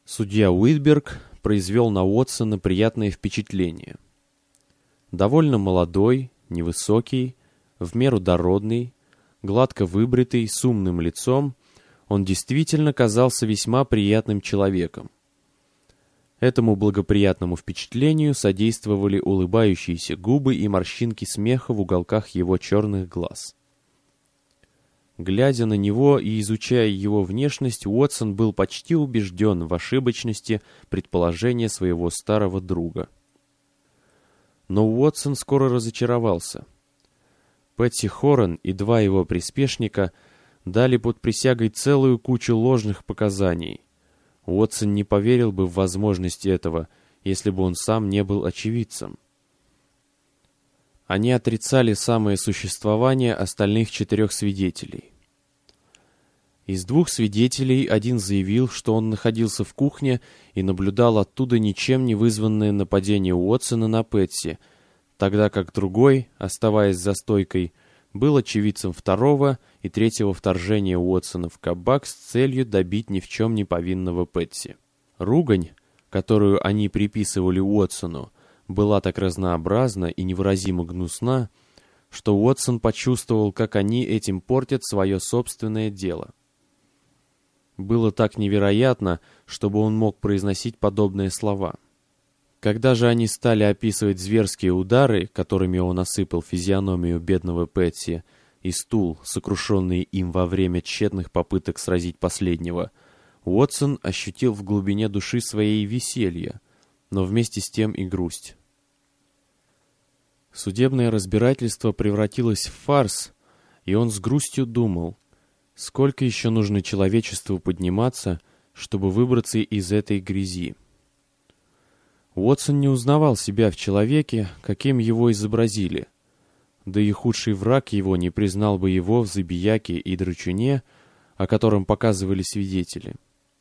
Судья Уитберг произвел на Уотсона приятное впечатление. Довольно молодой, невысокий, в меру дородный, гладко выбритый, с умным лицом, он действительно казался весьма приятным человеком. Этому благоприятному впечатлению содействовали улыбающиеся губы и морщинки смеха в уголках его черных глаз. Глядя на него и изучая его внешность, Уотсон был почти убежден в ошибочности предположения своего старого друга. Но Уотсон скоро разочаровался. Пэтси Хорен и два его приспешника дали под присягой целую кучу ложных показаний. Уотсон не поверил бы в возможность этого, если бы он сам не был очевидцем. Они отрицали самое существование остальных 4 свидетелей. Из 2 свидетелей один заявил, что он находился в кухне и наблюдал оттуда ничем не вызванное нападение Уотсона на Пэтси, тогда как другой, оставаясь за стойкой, был очевидцем 2-го и 3-го вторжения Уотсона в кабак с целью добить ни в чем не повинного Пэтси. Ругань, которую они приписывали Уотсону, была так разнообразна и невыразимо гнусна, что Уотсон почувствовал, как они этим портят свое собственное дело. Было так невероятно, чтобы он мог произносить подобные слова. Когда же они стали описывать зверские удары, которыми он осыпал физиономию бедного Пэтси, и стул, сокрушенный им во время тщетных попыток сразить последнего, Уотсон ощутил в глубине души своей веселье, но вместе с тем и грусть. Судебное разбирательство превратилось в фарс, и он с грустью думал, сколько еще нужно человечеству подниматься, чтобы выбраться из этой грязи. Уотсон не узнавал себя в человеке, каким его изобразили, да и худший враг его не признал бы его в забияке и драчуне, о котором показывали свидетели.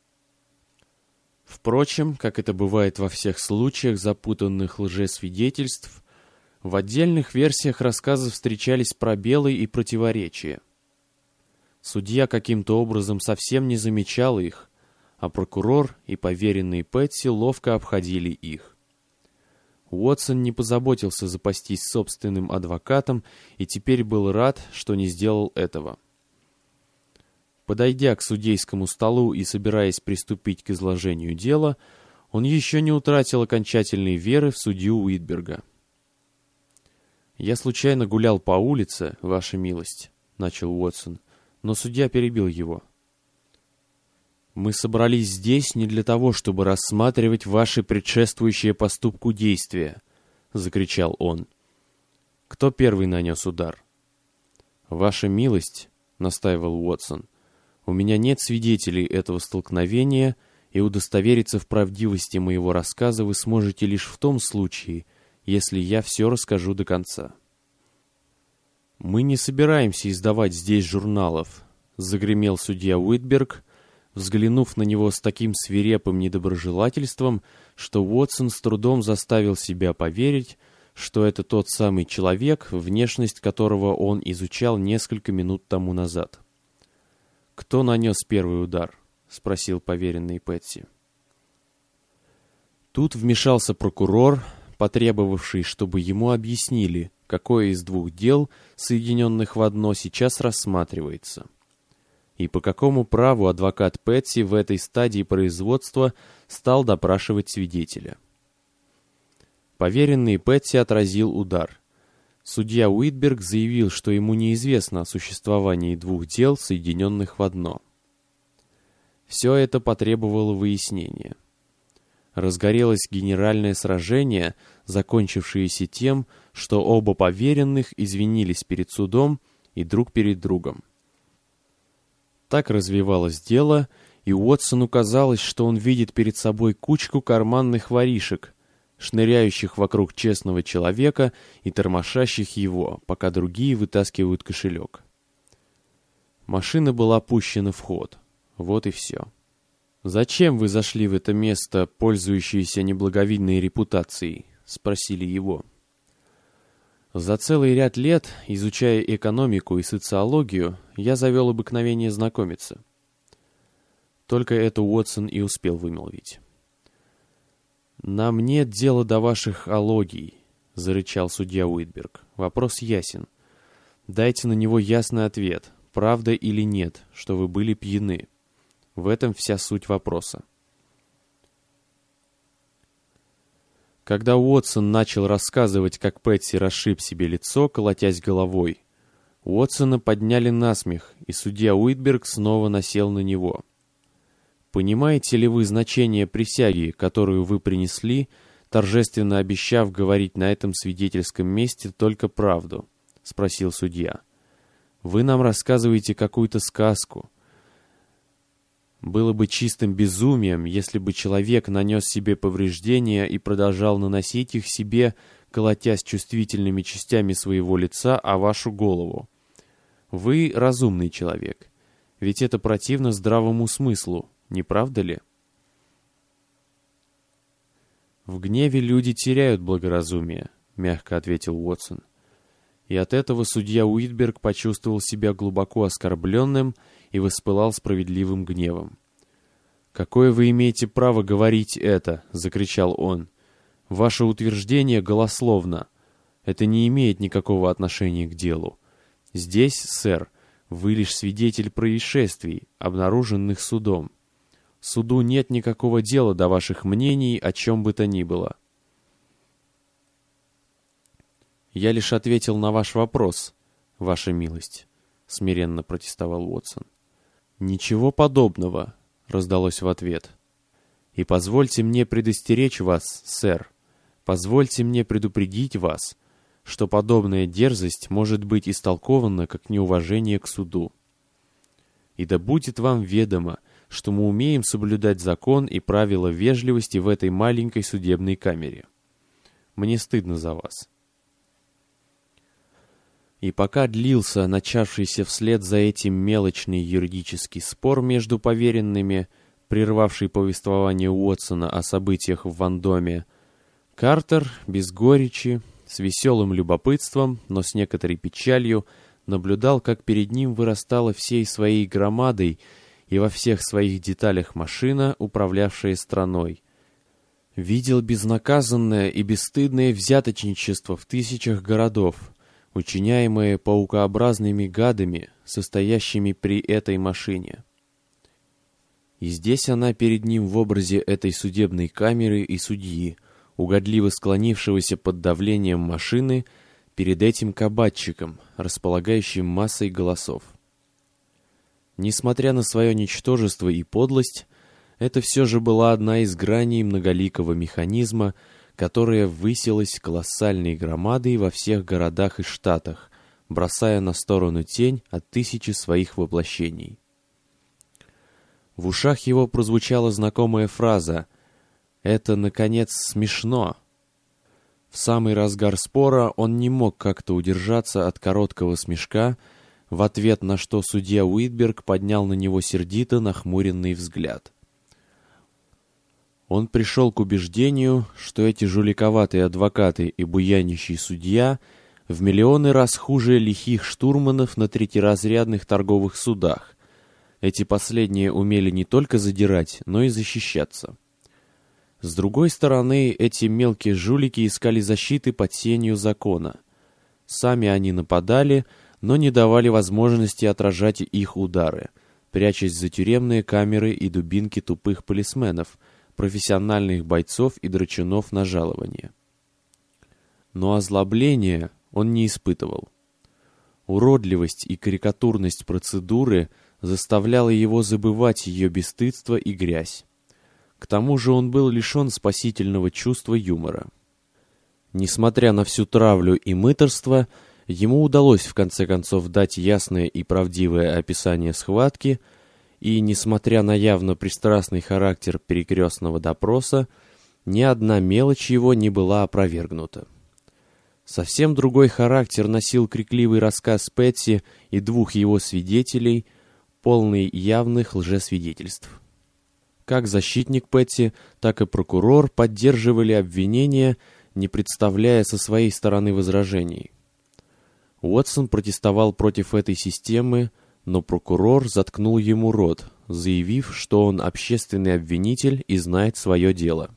Впрочем, как это бывает во всех случаях запутанных лжесвидетельств, в отдельных версиях рассказа встречались пробелы и противоречия. Судья каким-то образом совсем не замечал их, а прокурор и поверенный Пэтси ловко обходили их. Уотсон не позаботился запастись собственным адвокатом и теперь был рад, что не сделал этого. Подойдя к судейскому столу и собираясь приступить к изложению дела, он еще не утратил окончательной веры в судью Уитберга. «Я случайно гулял по улице, ваша милость», — начал Уотсон, но судья перебил его. «Мы собрались здесь не для того, чтобы рассматривать ваши предшествующие поступку действия», — закричал он. «Кто первый нанес удар?» «Ваша милость», — настаивал Уотсон, — «у меня нет свидетелей этого столкновения, и удостовериться в правдивости моего рассказа вы сможете лишь в том случае, если я все расскажу до конца». «Мы не собираемся издавать здесь журналов», — загремел судья Уитберг, взглянув на него с таким свирепым недоброжелательством, что Уотсон с трудом заставил себя поверить, что это тот самый человек, внешность которого он изучал несколько минут тому назад. «Кто нанес первый удар?» — спросил поверенный Пэтси. Тут вмешался прокурор, потребовавший, чтобы ему объяснили, какое из 2 дел, соединенных в одно, сейчас рассматривается. И по какому праву адвокат Пэтси в этой стадии производства стал допрашивать свидетеля. Поверенный Пэтси отразил удар. Судья Уитберг заявил, что ему неизвестно о существовании 2 дел, соединенных в одно. Все это потребовало выяснения. Разгорелось генеральное сражение, закончившееся тем, что оба поверенных извинились перед судом и друг перед другом. Так развивалось дело, и Уотсону казалось, что он видит перед собой кучку карманных воришек, шныряющих вокруг честного человека и тормошащих его, пока другие вытаскивают кошелек. Машина была пущена в ход. Вот и все. «Зачем вы зашли в это место, пользующееся неблаговидной репутацией?» — спросили его. «За целый ряд лет, изучая экономику и социологию, я завел обыкновение знакомиться». Только это Уотсон и успел вымолвить. «Нам нет дела до ваших алогий», — зарычал судья Уитберг. «Вопрос ясен. Дайте на него ясный ответ, правда или нет, что вы были пьяны. В этом вся суть вопроса». Когда Уотсон начал рассказывать, как Пэтси расшиб себе лицо, колотясь головой, Уотсона подняли насмех, и судья Уитберг снова насел на него. «Понимаете ли вы значение присяги, которую вы принесли, торжественно обещав говорить на этом свидетельском месте только правду?» — спросил судья. «Вы нам рассказываете какую-то сказку. Было бы чистым безумием, если бы человек нанес себе повреждения и продолжал наносить их себе, колотясь чувствительными частями своего лица о вашу голову. Вы разумный человек, ведь это противно здравому смыслу, не правда ли?» «В гневе люди теряют благоразумие», — мягко ответил Уотсон. И от этого судья Уитберг почувствовал себя глубоко оскорбленным и воспылал справедливым гневом. «Какое вы имеете право говорить это?» — закричал он. «Ваше утверждение голословно. Это не имеет никакого отношения к делу. Здесь, сэр, вы лишь свидетель происшествий, обнаруженных судом. Суду нет никакого дела до ваших мнений о чем бы то ни было». «Я лишь ответил на ваш вопрос, ваша милость», — смиренно протестовал Уотсон. «Ничего подобного», — раздалось в ответ. «И позвольте мне предостеречь вас, сэр, позвольте мне предупредить вас, что подобная дерзость может быть истолкована как неуважение к суду. И да будет вам ведомо, что мы умеем соблюдать закон и правила вежливости в этой маленькой судебной камере. Мне стыдно за вас». И пока длился начавшийся вслед за этим мелочный юридический спор между поверенными, прервавший повествование Уотсона о событиях в Вандоме, Картер, без горечи, с веселым любопытством, но с некоторой печалью, наблюдал, как перед ним вырастала всей своей громадой и во всех своих деталях машина, управлявшая страной. Видел безнаказанное и бесстыдное взяточничество в тысячах городов, учиняемое паукообразными гадами, состоящими при этой машине. И здесь она перед ним в образе этой судебной камеры и судьи, угодливо склонившегося под давлением машины перед этим кабачиком, располагающим массой голосов. Несмотря на свое ничтожество и подлость, это все же была одна из граней многоликого механизма, которая высилась колоссальной громадой во всех городах и штатах, бросая на сторону тень от тысячи своих воплощений. В ушах его прозвучала знакомая фраза «Это, наконец, смешно». В самый разгар спора он не мог как-то удержаться от короткого смешка, в ответ на что судья Уитберг поднял на него сердито нахмуренный взгляд. Он пришел к убеждению, что эти жуликоватые адвокаты и буянищий судья в миллионы раз хуже лихих штурманов на третьеразрядных торговых судах. Эти последние умели не только задирать, но и защищаться. С другой стороны, эти мелкие жулики искали защиты под сенью закона. Сами они нападали, но не давали возможности отражать их удары, прячась за тюремные камеры и дубинки тупых полисменов, профессиональных бойцов и драчунов на жалование. Но озлобления он не испытывал. Уродливость и карикатурность процедуры заставляла его забывать ее бесстыдство и грязь. К тому же он был лишен спасительного чувства юмора. Несмотря на всю травлю и мытарство, ему удалось в конце концов дать ясное и правдивое описание схватки, и, несмотря на явно пристрастный характер перекрестного допроса, ни одна мелочь его не была опровергнута. Совсем другой характер носил крикливый рассказ Пэтси и двух его свидетелей, полный явных лжесвидетельств. Как защитник Пэтси, так и прокурор поддерживали обвинения, не представляя со своей стороны возражений. Уотсон протестовал против этой системы, но прокурор заткнул ему рот, заявив, что он общественный обвинитель и знает свое дело.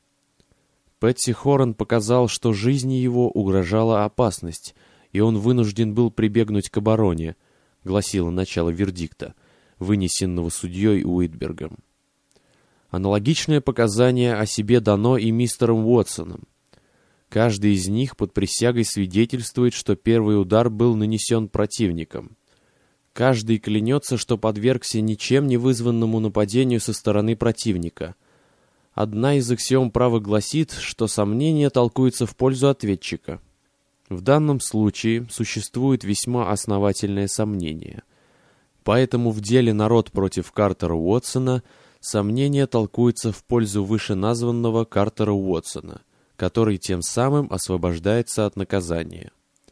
Пэтси Хорн показал, что жизни его угрожала опасность, и он вынужден был прибегнуть к обороне, гласило начало вердикта, вынесенного судьей Уитбергом. Аналогичное показание о себе дано и мистером Уотсоном. Каждый из них под присягой свидетельствует, что первый удар был нанесен противником. Каждый клянется, что подвергся ничем не вызванному нападению со стороны противника. Одна из аксиом права гласит, что сомнение толкуется в пользу ответчика. В данном случае существует весьма основательное сомнение. Поэтому в деле «Народ против Картера Уотсона» сомнение толкуется в пользу вышеназванного Картера Уотсона, который тем самым освобождается от наказания.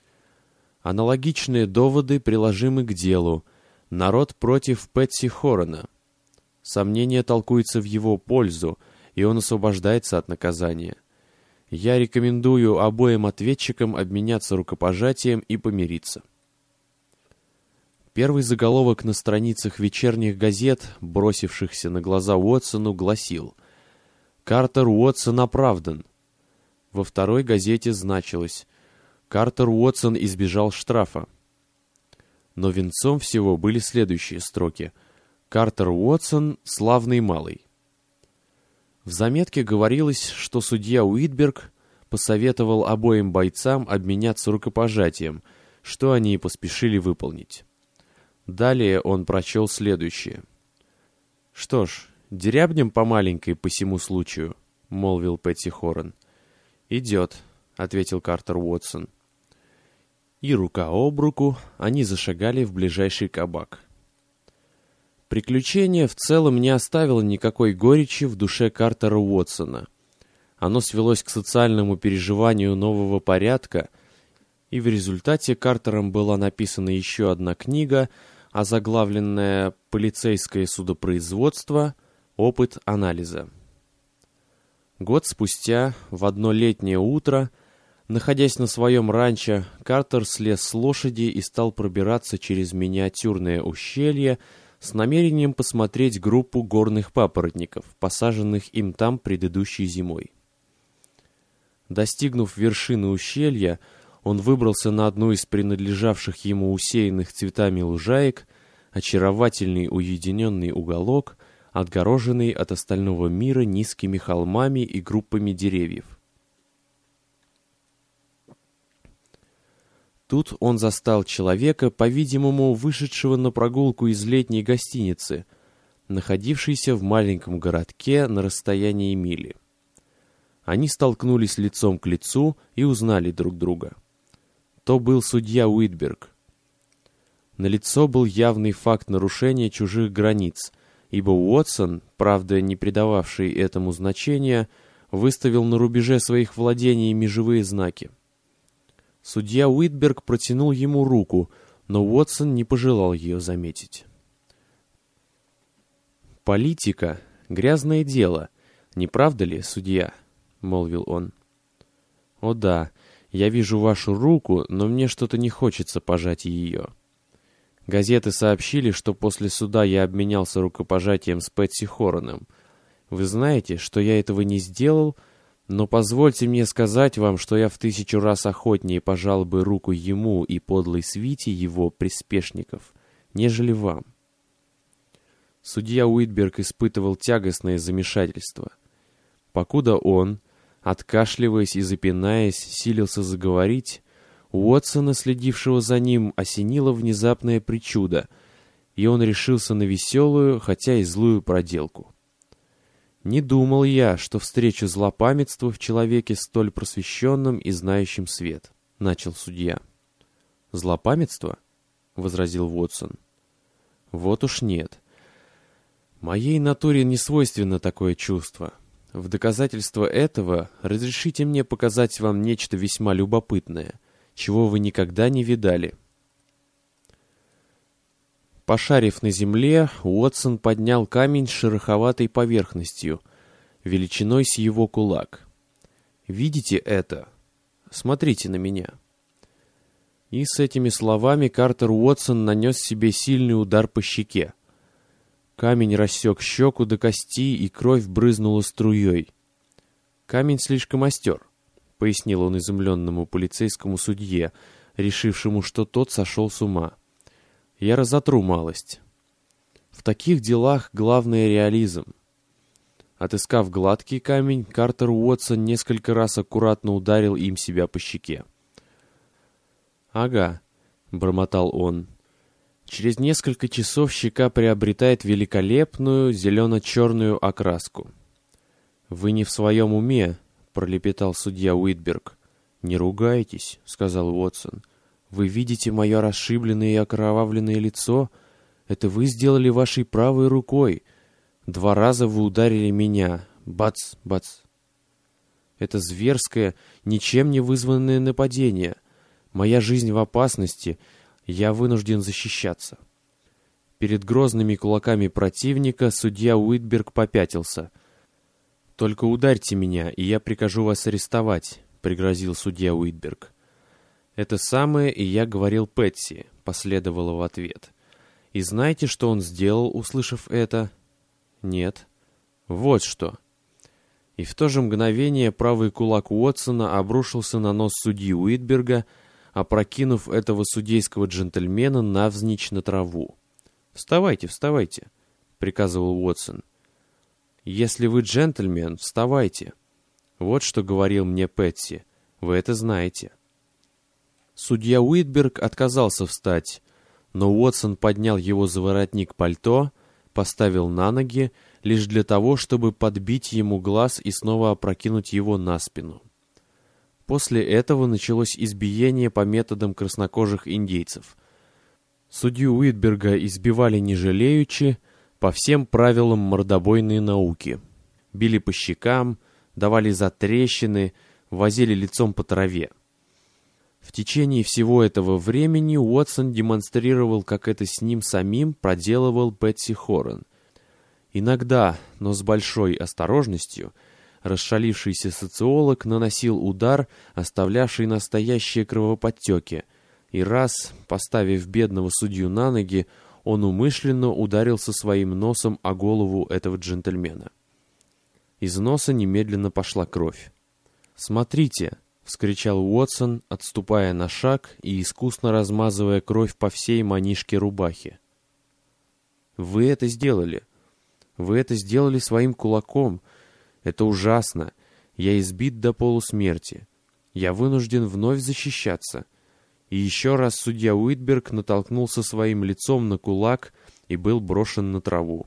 Аналогичные доводы приложимы к делу «Народ против Пэтси Хорна». Сомнение толкуется в его пользу, и он освобождается от наказания. Я рекомендую обоим ответчикам обменяться рукопожатием и помириться. Первый заголовок на страницах вечерних газет, бросившихся на глаза Уотсону, гласил: «Картер Уотсон оправдан». Во второй газете значилось: «Картер Уотсон избежал штрафа». Но венцом всего были следующие строки: «Картер Уотсон — славный малый». В заметке говорилось, что судья Уитберг посоветовал обоим бойцам обменяться рукопожатием, что они и поспешили выполнить. Далее он прочел следующее. «Что ж, дерябнем по маленькой по сему случаю», — молвил Пэтси Хорн. «Идет», — ответил Картер Уотсон. И рука об руку они зашагали в ближайший кабак. Приключение в целом не оставило никакой горечи в душе Картера Уотсона. Оно свелось к социальному переживанию нового порядка, и в результате Картером была написана еще одна книга, озаглавленная «Полицейское судопроизводство. Опыт анализа». Год спустя, в одно летнее утро, находясь на своем ранчо, Картер слез с лошади и стал пробираться через миниатюрное ущелье с намерением посмотреть группу горных папоротников, посаженных им там предыдущей зимой. Достигнув вершины ущелья, он выбрался на одну из принадлежавших ему усеянных цветами лужаек, очаровательный уединенный уголок, отгороженный от остального мира низкими холмами и группами деревьев. Тут он застал человека, по-видимому, вышедшего на прогулку из летней гостиницы, находившейся в маленьком городке на расстоянии мили. Они столкнулись лицом к лицу и узнали друг друга. То был судья Уитберг. Налицо был явный факт нарушения чужих границ, ибо Уотсон, правда не придававший этому значения, выставил на рубеже своих владений межевые знаки. Судья Уитберг протянул ему руку, но Уотсон не пожелал ее заметить. «Политика — грязное дело, не правда ли, судья?» — молвил он. «О да, я вижу вашу руку, но мне что-то не хочется пожать ее. Газеты сообщили, что после суда я обменялся рукопожатием с Пэтси Хорном. Вы знаете, что я этого не сделал, но позвольте мне сказать вам, что я в 1000 раз охотнее пожал бы руку ему и подлой свите его приспешников, нежели вам». Судья Уитберг испытывал тягостное замешательство. Покуда он, откашливаясь и запинаясь, силился заговорить, Уотсона, следившего за ним, осенила внезапная причуда, и он решился на веселую, хотя и злую проделку. «Не думал я, что встречу злопамятство в человеке столь просвещенном и знающем свет», — начал судья. «Злопамятство?» — возразил Уотсон. «Вот уж нет. Моей натуре не свойственно такое чувство. В доказательство этого разрешите мне показать вам нечто весьма любопытное, чего вы никогда не видали». Пошарив на земле, Уотсон поднял камень с шероховатой поверхностью, величиной с его кулак. «Видите это? Смотрите на меня». И с этими словами Картер Уотсон нанес себе сильный удар по щеке. Камень рассек щеку до кости, и кровь брызнула струей. «Камень слишком остер», — пояснил он изумленному полицейскому судье, решившему, что тот сошел с ума. «Я разотру малость». В таких делах главное реализм. Отыскав гладкий камень, Картер Уотсон несколько раз аккуратно ударил им себя по щеке. «Ага», — бормотал он. «Через несколько часов щека приобретает великолепную зелено-черную окраску». «Вы не в своем уме», — пролепетал судья Уитберг. «Не ругайтесь», — сказал Уотсон. «Вы видите мое расшибленное и окровавленное лицо? Это вы сделали вашей правой рукой. 2 раза вы ударили меня. Бац, бац. Это зверское, ничем не вызванное нападение. Моя жизнь в опасности, я вынужден защищаться». Перед грозными кулаками противника судья Уитберг попятился. «Только ударьте меня, и я прикажу вас арестовать», — пригрозил судья Уитберг. «Это самое и я говорил Пэтси», — последовало в ответ. «И знаете, что он сделал, услышав это?» «Нет». «Вот что». И в то же мгновение правый кулак Уотсона обрушился на нос судьи Уитберга, опрокинув этого судейского джентльмена навзничь на траву. «Вставайте, вставайте», — приказывал Уотсон. «Если вы джентльмен, вставайте. Вот что говорил мне Пэтси. Вы это знаете». Судья Уитберг отказался встать, но Уотсон поднял его за воротник пальто, поставил на ноги, лишь для того, чтобы подбить ему глаз и снова опрокинуть его на спину. После этого началось избиение по методам краснокожих индейцев. Судью Уитберга избивали не жалеючи, по всем правилам мордобойной науки. Били по щекам, давали затрещины, возили лицом по траве. В течение всего этого времени Уотсон демонстрировал, как это с ним самим проделывал Пэтси Хорен. Иногда, но с большой осторожностью, расшалившийся социолог наносил удар, оставлявший настоящие кровоподтеки, и раз, поставив бедного судью на ноги, он умышленно ударился своим носом о голову этого джентльмена. Из носа немедленно пошла кровь. «Смотрите!» — вскричал Уотсон, отступая на шаг и искусно размазывая кровь по всей манишке рубахи. «Вы это сделали! Вы это сделали своим кулаком! Это ужасно! Я избит до полусмерти! Я вынужден вновь защищаться!» И еще раз судья Уитберг натолкнулся своим лицом на кулак и был брошен на траву.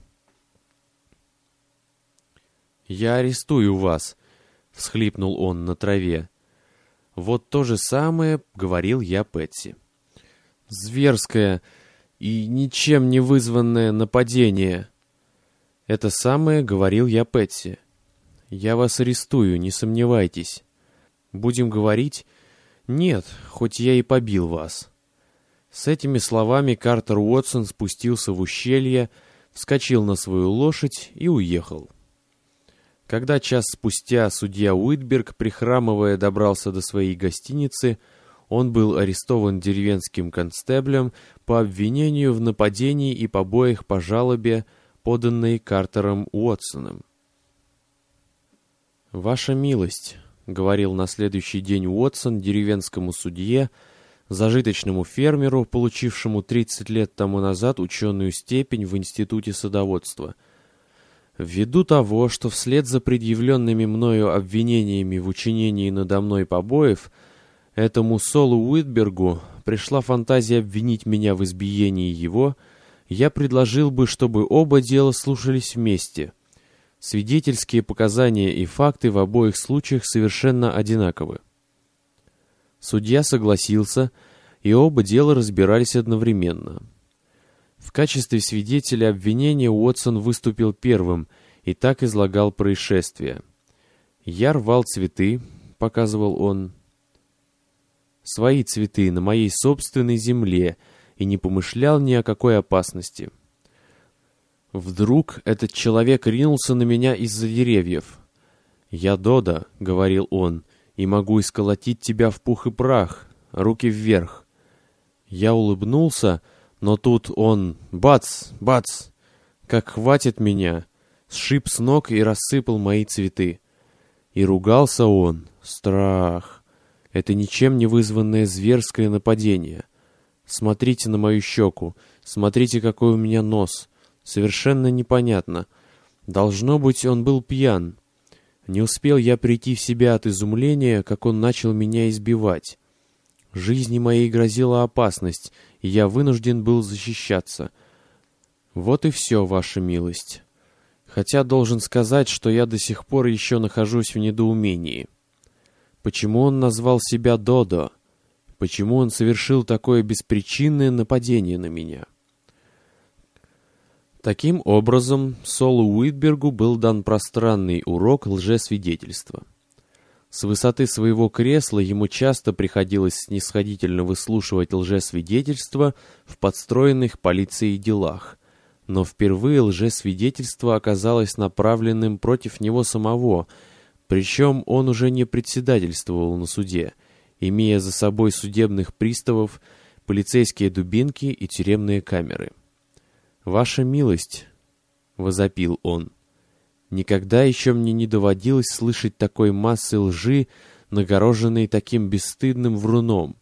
«Я арестую вас!» — всхлипнул он на траве. «Вот то же самое, — говорил я Пэтси. — Зверское и ничем не вызванное нападение. Это самое, — говорил я Пэтси. Я вас арестую, не сомневайтесь. Будем говорить... Нет, хоть я и побил вас». С этими словами Картер Уотсон спустился в ущелье, вскочил на свою лошадь и уехал. Когда час спустя судья Уитберг, прихрамывая, добрался до своей гостиницы, он был арестован деревенским констеблем по обвинению в нападении и побоях по жалобе, поданной Картером Уотсоном. «Ваша милость», — говорил на следующий день Уотсон деревенскому судье, зажиточному фермеру, получившему 30 лет тому назад ученую степень в Институте садоводства, «ввиду того, что вслед за предъявленными мною обвинениями в учинении надо мной побоев, этому Солу Уитбергу пришла фантазия обвинить меня в избиении его, я предложил бы, чтобы оба дела слушались вместе. Свидетельские показания и факты в обоих случаях совершенно одинаковы». Судья согласился, и оба дела разбирались одновременно. В качестве свидетеля обвинения Уотсон выступил первым и так излагал происшествие. «Я рвал цветы», — показывал он, — «свои цветы на моей собственной земле, и не помышлял ни о какой опасности. Вдруг этот человек ринулся на меня из-за деревьев. «Я Додо», — говорил он, — «и могу исколотить тебя в пух и прах, руки вверх. Я улыбнулся, но тут он, бац, бац, как хватит меня, сшиб с ног и рассыпал мои цветы. И ругался он, страх. Это ничем не вызванное зверское нападение. Смотрите на мою щеку, смотрите, какой у меня нос. Совершенно непонятно. Должно быть, он был пьян. Не успел я прийти в себя от изумления, как он начал меня избивать. Жизни моей грозила опасность, и я вынужден был защищаться. Вот и все, ваша милость. Хотя должен сказать, что я до сих пор еще нахожусь в недоумении. Почему он назвал себя Додо? Почему он совершил такое беспричинное нападение на меня? Таким образом, Солу Уитбергу был дан пространный урок лжесвидетельства. С высоты своего кресла ему часто приходилось снисходительно выслушивать лжесвидетельства в подстроенных полицией делах, но впервые лжесвидетельство оказалось направленным против него самого, причем он уже не председательствовал на суде, имея за собой судебных приставов, полицейские дубинки и тюремные камеры. «Ваша милость», — возопил он, — «никогда еще мне не доводилось слышать такой массы лжи, нагороженной таким бесстыдным вруном».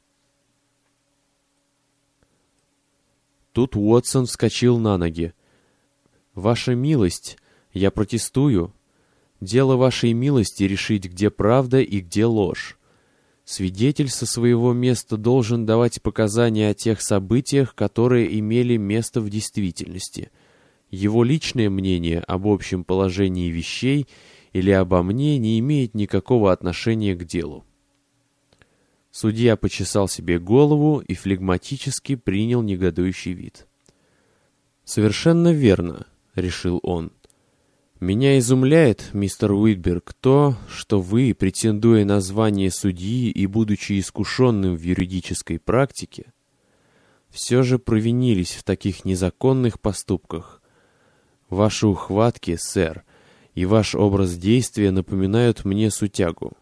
Тут Уотсон вскочил на ноги. «Ваша милость, я протестую. Дело вашей милости решить, где правда и где ложь. Свидетель со своего места должен давать показания о тех событиях, которые имели место в действительности. Его личное мнение об общем положении вещей или обо мне не имеет никакого отношения к делу». Судья почесал себе голову и флегматически принял негодующий вид. «Совершенно верно», — решил он. «Меня изумляет, мистер Уитберг, то, что вы, претендуя на звание судьи и будучи искушенным в юридической практике, все же провинились в таких незаконных поступках. Ваши ухватки, сэр, и ваш образ действия напоминают мне сутягу.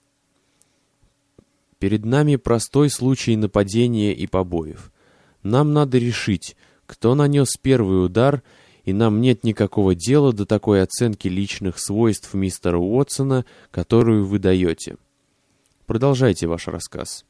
Перед нами простой случай нападения и побоев. Нам надо решить, кто нанес первый удар, и нам нет никакого дела до такой оценки личных свойств мистера Уотсона, которую вы даете. Продолжайте ваш рассказ».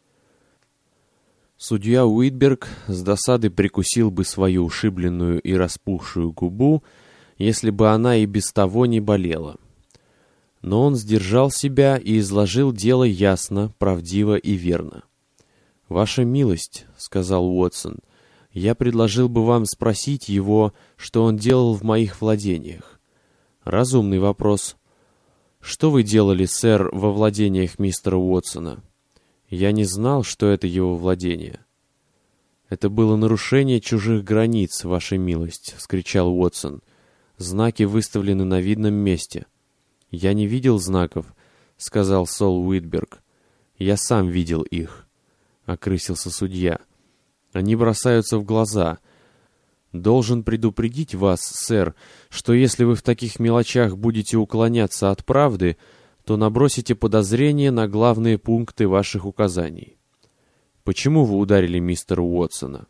Судья Уитберг с досады прикусил бы свою ушибленную и распухшую губу, если бы она и без того не болела. Но он сдержал себя и изложил дело ясно, правдиво и верно. «Ваша милость», — сказал Уотсон, — «я предложил бы вам спросить его, что он делал в моих владениях». «Разумный вопрос». «Что вы делали, сэр, во владениях мистера Уотсона?» «Я не знал, что это его владение». «Это было нарушение чужих границ, ваша милость», — вскричал Уотсон. «Знаки выставлены на видном месте». «Я не видел знаков», — сказал Сол Уитберг. «Я сам видел их», — окрысился судья. «Они бросаются в глаза. Должен предупредить вас, сэр, что если вы в таких мелочах будете уклоняться от правды, то набросите подозрение на главные пункты ваших указаний. Почему вы ударили мистера Уотсона?»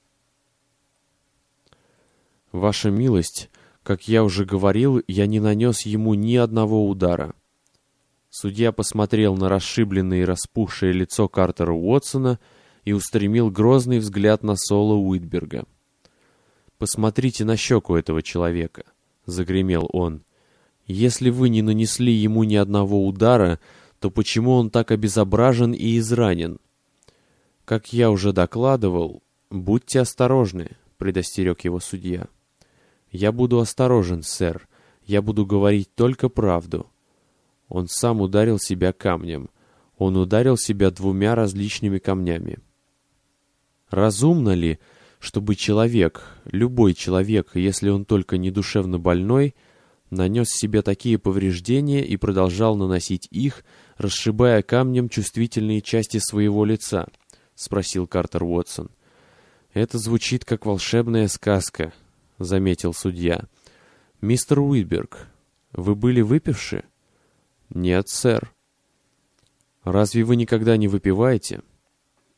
«Ваша милость, как я уже говорил, я не нанес ему ни одного удара». Судья посмотрел на расшибленное и распухшее лицо Картера Уотсона и устремил грозный взгляд на Сола Уитберга. «Посмотрите на щеку этого человека», — загремел он. «Если вы не нанесли ему ни одного удара, то почему он так обезображен и изранен?» «Как я уже докладывал, будьте осторожны», — предостерег его судья. «Я буду осторожен, сэр. Я буду говорить только правду». Он сам ударил себя камнем. Он ударил себя 2 различными камнями. Разумно ли, чтобы человек, любой человек, если он только не душевно больной, нанес себе такие повреждения и продолжал наносить их, расшибая камнем чувствительные части своего лица? — спросил Картер Уотсон. «Это звучит как волшебная сказка», — заметил судья. «Мистер Уитберг, вы были выпивши?» «Нет, сэр». «Разве вы никогда не выпиваете?»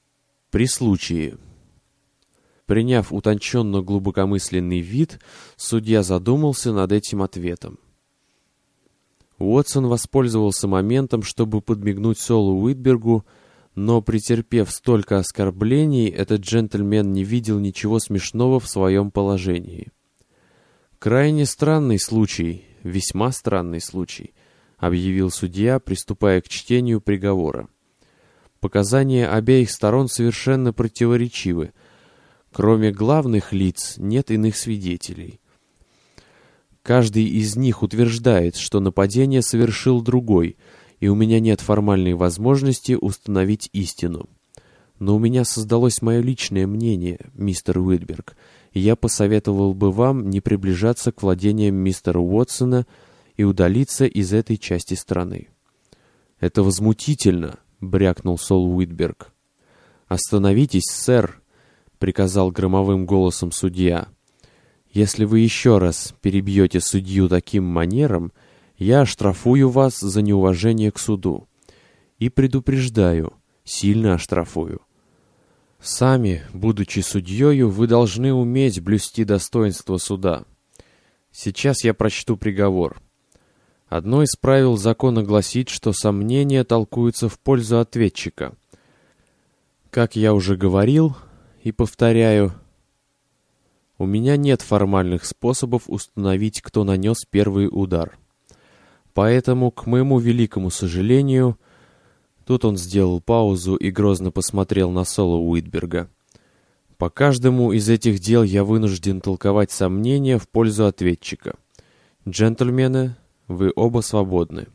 При случае. Приняв утонченно глубокомысленный вид, судья задумался над этим ответом. Уотсон воспользовался моментом, чтобы подмигнуть Солу Уитбергу, но, претерпев столько оскорблений, этот джентльмен не видел ничего смешного в своем положении. «Крайне странный случай, весьма странный случай», — объявил судья, приступая к чтению приговора. «Показания обеих сторон совершенно противоречивы. Кроме главных лиц нет иных свидетелей. Каждый из них утверждает, что нападение совершил другой, и у меня нет формальной возможности установить истину. Но у меня создалось мое личное мнение, мистер Уитберг, и я посоветовал бы вам не приближаться к владениям мистера Уотсона и удалиться из этой части страны». «Это возмутительно», — брякнул Сол Уитберг. «Остановитесь, сэр», — приказал громовым голосом судья. «Если вы еще раз перебьете судью таким манером, я оштрафую вас за неуважение к суду. И предупреждаю, сильно оштрафую. Сами, будучи судьёю, вы должны уметь блюсти достоинство суда. Сейчас я прочту приговор. Одно из правил закона гласит, что сомнения толкуются в пользу ответчика. Как я уже говорил и повторяю, у меня нет формальных способов установить, кто нанес первый удар. Поэтому, к моему великому сожалению...» Тут он сделал паузу и грозно посмотрел на Сола Уитберга. «По каждому из этих дел я вынужден толковать сомнения в пользу ответчика. Джентльмены, вы оба свободны».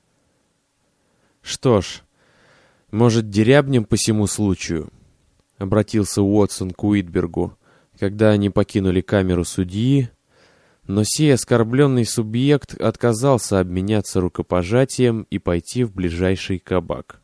«Что ж, может, дерябнем по сему случаю?» — обратился Уотсон к Уитбергу, когда они покинули камеру судьи, но сей оскорбленный субъект отказался обменяться рукопожатием и пойти в ближайший кабак.